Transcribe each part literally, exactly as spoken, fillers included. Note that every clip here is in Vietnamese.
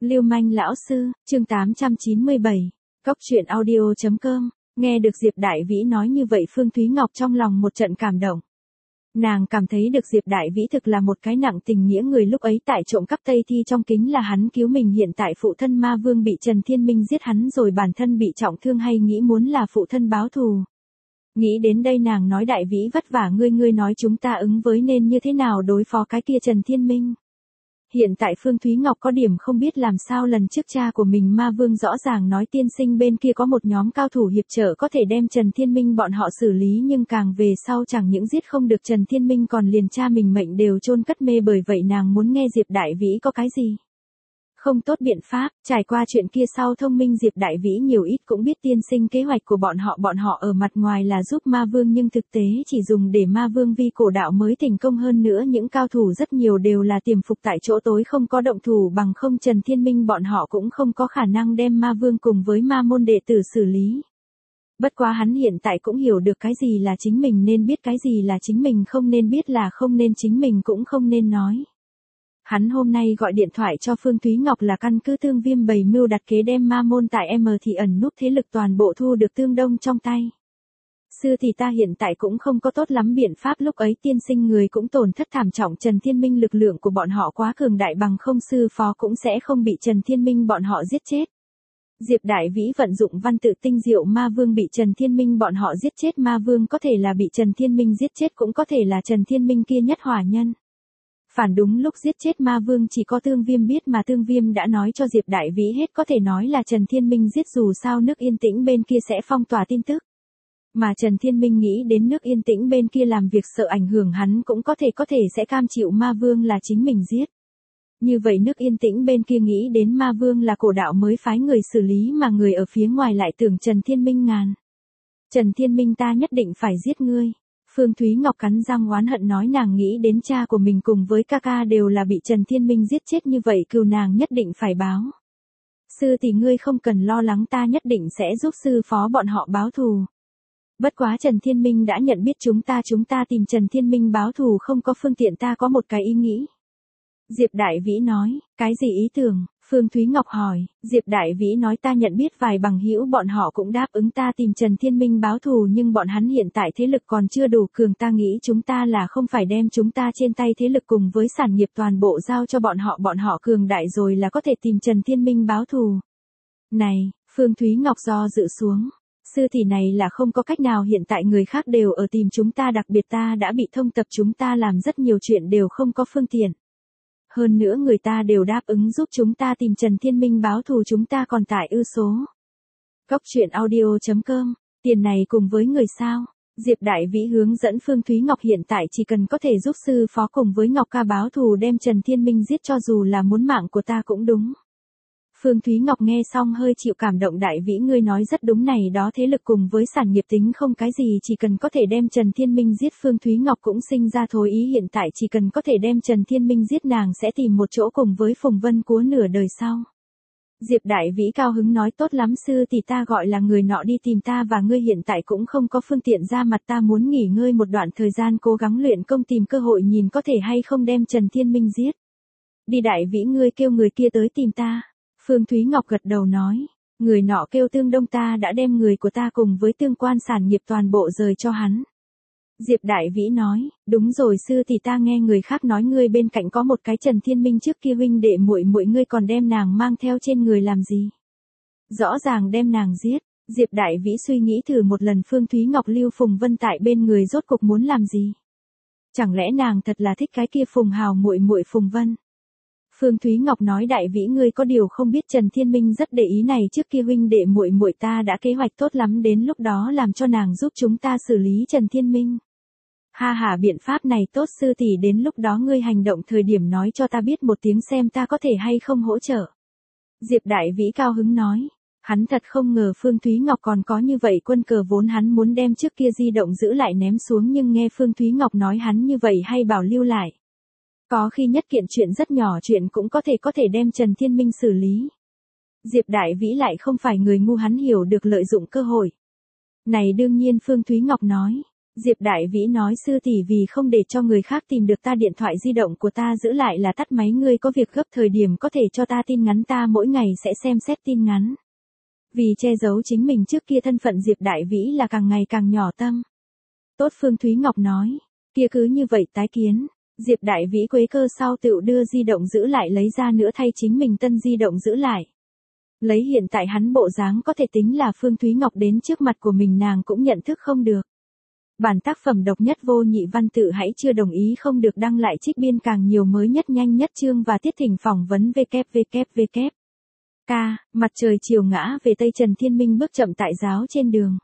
Lưu manh lão sư, chương tám trăm chín mươi bảy, cốc truyện audio chấm com, nghe được Diệp Đại Vĩ nói như vậy Phương Thúy Ngọc trong lòng một trận cảm động. Nàng cảm thấy được Diệp Đại Vĩ thực là một cái nặng tình nghĩa người lúc ấy tại trộm cắp Tây Thi trong kính là hắn cứu mình hiện tại phụ thân ma vương bị Trần Thiên Minh giết hắn rồi bản thân bị trọng thương hay nghĩ muốn là phụ thân báo thù. Nghĩ đến đây nàng nói Đại Vĩ vất vả ngươi ngươi nói chúng ta ứng với nên như thế nào đối phó cái kia Trần Thiên Minh. Hiện tại Phương Thúy Ngọc có điểm không biết làm sao lần trước cha của mình ma vương rõ ràng nói tiên sinh bên kia có một nhóm cao thủ hiệp trợ có thể đem Trần Thiên Minh bọn họ xử lý nhưng càng về sau chẳng những giết không được Trần Thiên Minh còn liền cha mình mệnh đều chôn cất mê bởi vậy nàng muốn nghe Diệp Đại Vĩ có cái gì. Không tốt biện pháp, trải qua chuyện kia sau thông minh Diệp Đại Vĩ nhiều ít cũng biết tiên sinh kế hoạch của bọn họ bọn họ ở mặt ngoài là giúp ma vương nhưng thực tế chỉ dùng để ma vương vi cổ đạo mới thành công hơn nữa những cao thủ rất nhiều đều là tiềm phục tại chỗ tối không có động thủ bằng không Trần Thiên Minh bọn họ cũng không có khả năng đem ma vương cùng với ma môn đệ tử xử lý. Bất quá hắn hiện tại cũng hiểu được cái gì là chính mình nên biết cái gì là chính mình không nên biết là không nên chính mình cũng không nên nói. Hắn hôm nay gọi điện thoại cho Phương Thúy Ngọc là căn cứ Tương Viêm bày mưu đặt kế đem ma môn tại M thì ẩn núp thế lực toàn bộ thu được Tương Đông trong tay. Sư thì ta hiện tại cũng không có tốt lắm biện pháp lúc ấy tiên sinh người cũng tổn thất thảm trọng Trần Thiên Minh lực lượng của bọn họ quá cường đại bằng không sư phó cũng sẽ không bị Trần Thiên Minh bọn họ giết chết. Diệp Đại Vĩ vận dụng văn tự tinh diệu ma vương bị Trần Thiên Minh bọn họ giết chết ma vương có thể là bị Trần Thiên Minh giết chết cũng có thể là Trần Thiên Minh kia nhất hỏa nhân. Phản đúng lúc giết chết ma vương chỉ có Tương Viêm biết mà Tương Viêm đã nói cho Diệp Đại Vĩ hết có thể nói là Trần Thiên Minh giết dù sao nước Yên Tĩnh bên kia sẽ phong tỏa tin tức. Mà Trần Thiên Minh nghĩ đến nước Yên Tĩnh bên kia làm việc sợ ảnh hưởng hắn cũng có thể có thể sẽ cam chịu ma vương là chính mình giết. Như vậy nước Yên Tĩnh bên kia nghĩ đến ma vương là cổ đạo mới phái người xử lý mà người ở phía ngoài lại tưởng Trần Thiên Minh ngàn. Trần Thiên Minh ta nhất định phải giết ngươi. Phương Thúy Ngọc cắn răng oán hận nói nàng nghĩ đến cha của mình cùng với ca ca đều là bị Trần Thiên Minh giết chết như vậy cừu nàng nhất định phải báo. Sư thì ngươi không cần lo lắng ta nhất định sẽ giúp sư phó bọn họ báo thù. Bất quá Trần Thiên Minh đã nhận biết chúng ta chúng ta tìm Trần Thiên Minh báo thù không có phương tiện ta có một cái ý nghĩ. Diệp Đại Vĩ nói, cái gì ý tưởng? Phương Thúy Ngọc hỏi, Diệp Đại Vĩ nói ta nhận biết vài bằng hữu bọn họ cũng đáp ứng ta tìm Trần Thiên Minh báo thù nhưng bọn hắn hiện tại thế lực còn chưa đủ cường ta nghĩ chúng ta là không phải đem chúng ta trên tay thế lực cùng với sản nghiệp toàn bộ giao cho bọn họ bọn họ cường đại rồi là có thể tìm Trần Thiên Minh báo thù. Này, Phương Thúy Ngọc do dự xuống, sư thì này là không có cách nào hiện tại người khác đều ở tìm chúng ta đặc biệt ta đã bị thông tập chúng ta làm rất nhiều chuyện đều không có phương tiện. Hơn nữa người ta đều đáp ứng giúp chúng ta tìm Trần Thiên Minh báo thù chúng ta còn tại ưu số. cốc truyện audio chấm com, tiền này cùng với người sao? Diệp Đại Vĩ hướng dẫn Phương Thúy Ngọc hiện tại chỉ cần có thể giúp sư phó cùng với Ngọc ca báo thù đem Trần Thiên Minh giết cho dù là muốn mạng của ta cũng đúng. Phương Thúy Ngọc nghe xong hơi chịu cảm động Đại Vĩ ngươi nói rất đúng này đó thế lực cùng với sản nghiệp tính không cái gì chỉ cần có thể đem Trần Thiên Minh giết Phương Thúy Ngọc cũng sinh ra thối ý hiện tại chỉ cần có thể đem Trần Thiên Minh giết nàng sẽ tìm một chỗ cùng với Phùng Vân Cúa nửa đời sau. Diệp Đại Vĩ cao hứng nói tốt lắm sư thì ta gọi là người nọ đi tìm ta và ngươi hiện tại cũng không có phương tiện ra mặt ta muốn nghỉ ngơi một đoạn thời gian cố gắng luyện công tìm cơ hội nhìn có thể hay không đem Trần Thiên Minh giết. Đi Đại Vĩ ngươi kêu người kia tới tìm ta. Phương Thúy Ngọc gật đầu nói, người nọ kêu Tương Đông ta đã đem người của ta cùng với tương quan sản nghiệp toàn bộ rời cho hắn. Diệp Đại Vĩ nói, đúng rồi sư thì ta nghe người khác nói ngươi bên cạnh có một cái Trần Thiên Minh trước kia huynh đệ muội muội ngươi còn đem nàng mang theo trên người làm gì? Rõ ràng đem nàng giết, Diệp Đại Vĩ suy nghĩ thử một lần Phương Thúy Ngọc lưu Phùng Vân tại bên người rốt cục muốn làm gì? Chẳng lẽ nàng thật là thích cái kia Phùng Hào muội muội Phùng Vân? Phương Thúy Ngọc nói Đại Vĩ ngươi có điều không biết Trần Thiên Minh rất để ý này trước kia huynh đệ muội muội ta đã kế hoạch tốt lắm đến lúc đó làm cho nàng giúp chúng ta xử lý Trần Thiên Minh. Ha ha biện pháp này tốt sư tỷ đến lúc đó ngươi hành động thời điểm nói cho ta biết một tiếng xem ta có thể hay không hỗ trợ. Diệp Đại Vĩ cao hứng nói, hắn thật không ngờ Phương Thúy Ngọc còn có như vậy quân cờ vốn hắn muốn đem trước kia di động giữ lại ném xuống nhưng nghe Phương Thúy Ngọc nói hắn như vậy hay bảo lưu lại. Có khi nhất kiện chuyện rất nhỏ chuyện cũng có thể có thể đem Trần Thiên Minh xử lý. Diệp Đại Vĩ lại không phải người ngu hắn hiểu được lợi dụng cơ hội. Này đương nhiên Phương Thúy Ngọc nói. Diệp Đại Vĩ nói sư tỷ vì không để cho người khác tìm được ta điện thoại di động của ta giữ lại là tắt máy, ngươi có việc gấp thời điểm có thể cho ta tin ngắn, ta mỗi ngày sẽ xem xét tin ngắn. Vì che giấu chính mình trước kia thân phận, Diệp Đại Vĩ là càng ngày càng nhỏ tâm. Tốt, Phương Thúy Ngọc nói, kia cứ như vậy tái kiến. Diệp Đại Vĩ quấy cơ sau tự đưa di động giữ lại lấy ra nữa thay chính mình tân di động giữ lại. Lấy hiện tại hắn bộ dáng có thể tính là Phương Thúy Ngọc đến trước mặt của mình nàng cũng nhận thức không được. Bản tác phẩm độc nhất vô nhị văn tự hãy chưa đồng ý không được đăng lại, trích biên càng nhiều mới nhất nhanh nhất chương và tiết thỉnh phỏng vấn www. K, mặt trời chiều ngã về Tây, Trần Thiên Minh bước chậm tại giáo trên đường.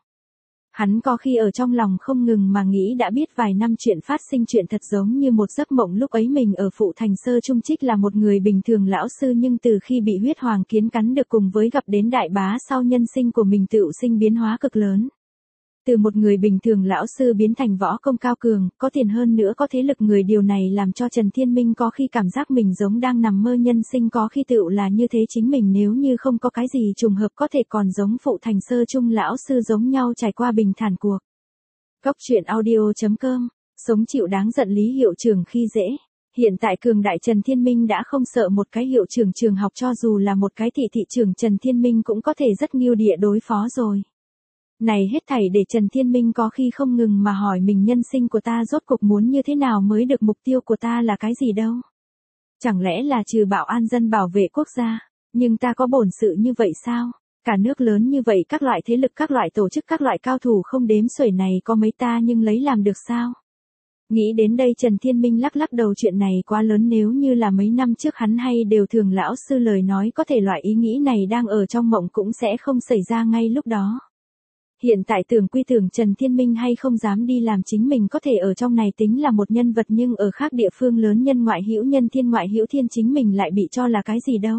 Hắn có khi ở trong lòng không ngừng mà nghĩ đã biết vài năm chuyện phát sinh, chuyện thật giống như một giấc mộng. Lúc ấy mình ở Phụ Thành Sơ Trung Trích là một người bình thường lão sư, nhưng từ khi bị huyết hoàng kiến cắn được cùng với gặp đến đại bá sau, nhân sinh của mình tựu sinh biến hóa cực lớn. Từ một người bình thường lão sư biến thành võ công cao cường, có tiền hơn nữa có thế lực người, điều này làm cho Trần Thiên Minh có khi cảm giác mình giống đang nằm mơ, nhân sinh có khi tựu là như thế, chính mình nếu như không có cái gì trùng hợp có thể còn giống Phụ Thành Sơ Trung lão sư giống nhau trải qua bình thản cuộc. Góc truyện audio chấm com, sống chịu đáng giận Lý hiệu trưởng khi dễ. Hiện tại cường đại Trần Thiên Minh đã không sợ một cái hiệu trưởng trường học, cho dù là một cái thị thị trưởng Trần Thiên Minh cũng có thể rất nghiêu địa đối phó rồi. Này hết thảy để Trần Thiên Minh có khi không ngừng mà hỏi mình, nhân sinh của ta rốt cuộc muốn như thế nào mới được, mục tiêu của ta là cái gì đâu? Chẳng lẽ là trừ bảo an dân bảo vệ quốc gia, nhưng ta có bổn sự như vậy sao? Cả nước lớn như vậy, các loại thế lực, các loại tổ chức, các loại cao thủ không đếm xuể này có mấy ta nhưng lấy làm được sao? Nghĩ đến đây Trần Thiên Minh lắc lắc đầu, chuyện này quá lớn, nếu như là mấy năm trước hắn hay đều thường lão sư lời nói, có thể loại ý nghĩ này đang ở trong mộng cũng sẽ không xảy ra ngay lúc đó. Hiện tại tưởng quy tưởng Trần Thiên Minh hay không dám đi làm, chính mình có thể ở trong này tính là một nhân vật, nhưng ở khác địa phương lớn nhân ngoại hữu nhân, thiên ngoại hữu thiên, chính mình lại bị cho là cái gì đâu.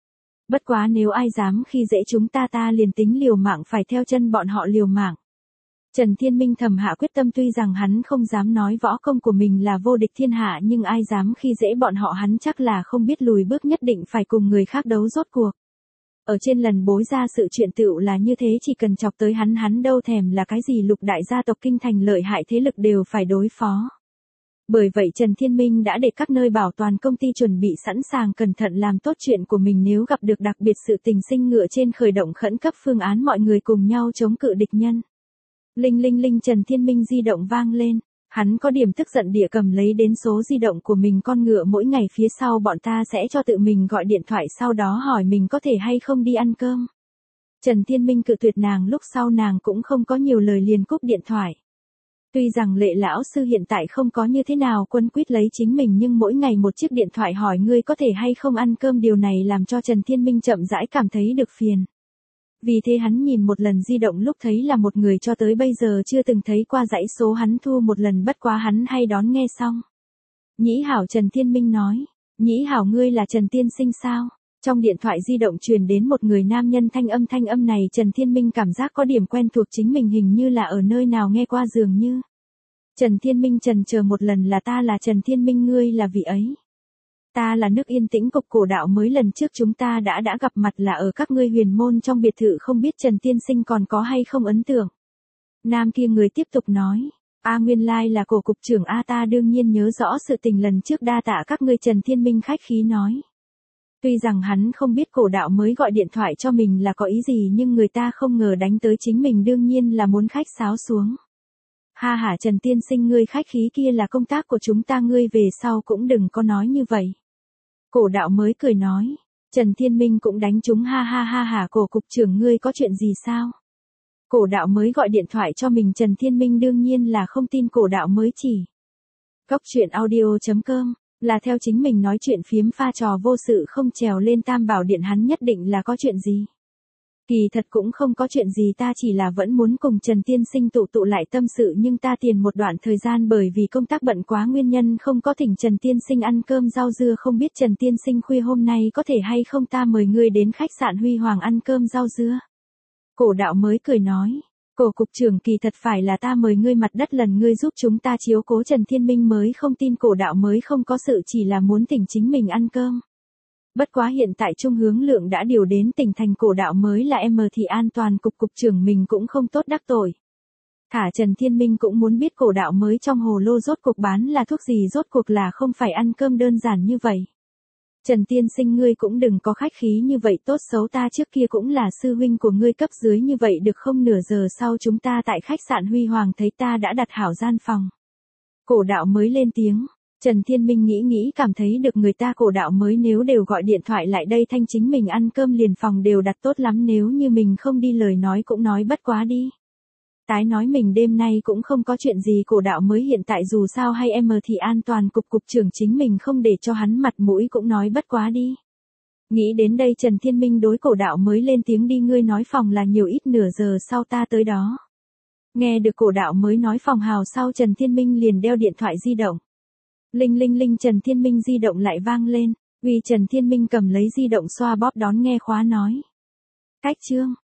Bất quá nếu ai dám khi dễ chúng ta, ta liền tính liều mạng phải theo chân bọn họ liều mạng. Trần Thiên Minh thầm hạ quyết tâm, tuy rằng hắn không dám nói võ công của mình là vô địch thiên hạ, nhưng ai dám khi dễ bọn họ hắn chắc là không biết lùi bước, nhất định phải cùng người khác đấu rốt cuộc. Ở trên lần bối ra sự chuyện tựu là như thế, chỉ cần chọc tới hắn hắn đâu thèm là cái gì lục đại gia tộc kinh thành lợi hại thế lực đều phải đối phó. Bởi vậy Trần Thiên Minh đã để các nơi bảo toàn công ty chuẩn bị sẵn sàng cẩn thận làm tốt chuyện của mình, nếu gặp được đặc biệt sự tình sinh ngựa trên khởi động khẩn cấp phương án, mọi người cùng nhau chống cự địch nhân. Linh linh linh, Trần Thiên Minh di động vang lên. Hắn có điểm tức giận địa cầm lấy đến số di động của mình, con ngựa mỗi ngày phía sau bọn ta sẽ cho tự mình gọi điện thoại, sau đó hỏi mình có thể hay không đi ăn cơm. Trần Thiên Minh cự tuyệt nàng, lúc sau nàng cũng không có nhiều lời liền cúp điện thoại. Tuy rằng Lệ lão sư hiện tại không có như thế nào quân quyết lấy chính mình, nhưng mỗi ngày một chiếc điện thoại hỏi ngươi có thể hay không ăn cơm, điều này làm cho Trần Thiên Minh chậm rãi cảm thấy được phiền. Vì thế hắn nhìn một lần di động, lúc thấy là một người cho tới bây giờ chưa từng thấy qua dãy số, hắn thu một lần, bất quá hắn hay đón nghe xong. Nhĩ hảo, Trần Thiên Minh nói. Nhĩ hảo, ngươi là Trần Tiên Sinh sao? Trong điện thoại di động truyền đến một người nam nhân thanh âm, thanh âm này Trần Thiên Minh cảm giác có điểm quen thuộc, chính mình hình như là ở nơi nào nghe qua dường như. Trần Thiên Minh trần chờ một lần, là ta là Trần Thiên Minh, ngươi là vị ấy. Ta là nước Yên Tĩnh cục cổ đạo, mới lần trước chúng ta đã đã gặp mặt là ở các ngươi huyền môn trong biệt thự, không biết Trần Tiên Sinh còn có hay không ấn tượng. Nam kia người tiếp tục nói, a nguyên lai là cổ cục trưởng, a ta đương nhiên nhớ rõ sự tình lần trước, đa tạ các ngươi. Trần Thiên Minh khách khí nói. Tuy rằng hắn không biết cổ đạo mới gọi điện thoại cho mình là có ý gì, nhưng người ta không ngờ đánh tới chính mình, đương nhiên là muốn khách sáo xuống. Ha ha, Trần Tiên Sinh ngươi khách khí, kia là công tác của chúng ta, ngươi về sau cũng đừng có nói như vậy. Cổ đạo mới cười nói. Trần Thiên Minh cũng đánh trúng, ha ha ha ha, cổ cục trưởng ngươi có chuyện gì sao? Cổ đạo mới gọi điện thoại cho mình, Trần Thiên Minh đương nhiên là không tin, cổ đạo mới chỉ. Góc truyện audio chấm com, là theo chính mình nói chuyện phiếm pha trò vô sự không trèo lên Tam Bảo Điện, hắn nhất định là có chuyện gì. Kỳ thật cũng không có chuyện gì, ta chỉ là vẫn muốn cùng Trần Tiên Sinh tụ tụ lại tâm sự, nhưng ta tiền một đoạn thời gian bởi vì công tác bận quá nguyên nhân không có thỉnh Trần Tiên Sinh ăn cơm rau dưa, không biết Trần Tiên Sinh khuya hôm nay có thể hay không ta mời ngươi đến khách sạn Huy Hoàng ăn cơm rau dưa. Cổ đạo mới cười nói, cổ cục trưởng kỳ thật phải là ta mời ngươi, mặt đất lần ngươi giúp chúng ta chiếu cố Trần Thiên Minh mới không tin, cổ đạo mới không có sự, chỉ là muốn thỉnh chính mình ăn cơm. Bất quá hiện tại Trung Hướng Lượng đã điều đến tỉnh thành, cổ đạo mới là em thì an toàn cục cục trưởng mình cũng không tốt đắc tội. Thả Trần Thiên Minh cũng muốn biết cổ đạo mới trong hồ lô rốt cuộc bán là thuốc gì, rốt cuộc là không phải ăn cơm đơn giản như vậy. Trần tiên sinh ngươi cũng đừng có khách khí như vậy, tốt xấu ta trước kia cũng là sư huynh của ngươi cấp dưới như vậy được không, nửa giờ sau chúng ta tại khách sạn Huy Hoàng thấy ta đã đặt hảo gian phòng. Cổ đạo mới lên tiếng, Trần Thiên Minh nghĩ nghĩ cảm thấy được người ta cổ đạo mới nếu đều gọi điện thoại lại đây thanh chính mình ăn cơm liền phòng đều đặt tốt lắm, nếu như mình không đi lời nói cũng nói bất quá đi. Tái nói mình đêm nay cũng không có chuyện gì, cổ đạo mới hiện tại dù sao hay em thì an toàn cục cục trưởng chính mình không để cho hắn mặt mũi cũng nói bất quá đi. Nghĩ đến đây Trần Thiên Minh đối cổ đạo mới lên tiếng, đi ngươi nói phòng là nhiều ít, nửa giờ sau ta tới đó. Nghe được cổ đạo mới nói phòng hào sau Trần Thiên Minh liền đeo điện thoại di động. Linh linh linh, Trần Thiên Minh di động lại vang lên, vì Trần Thiên Minh cầm lấy di động xoa bóp đón nghe khóa nói. Cách chương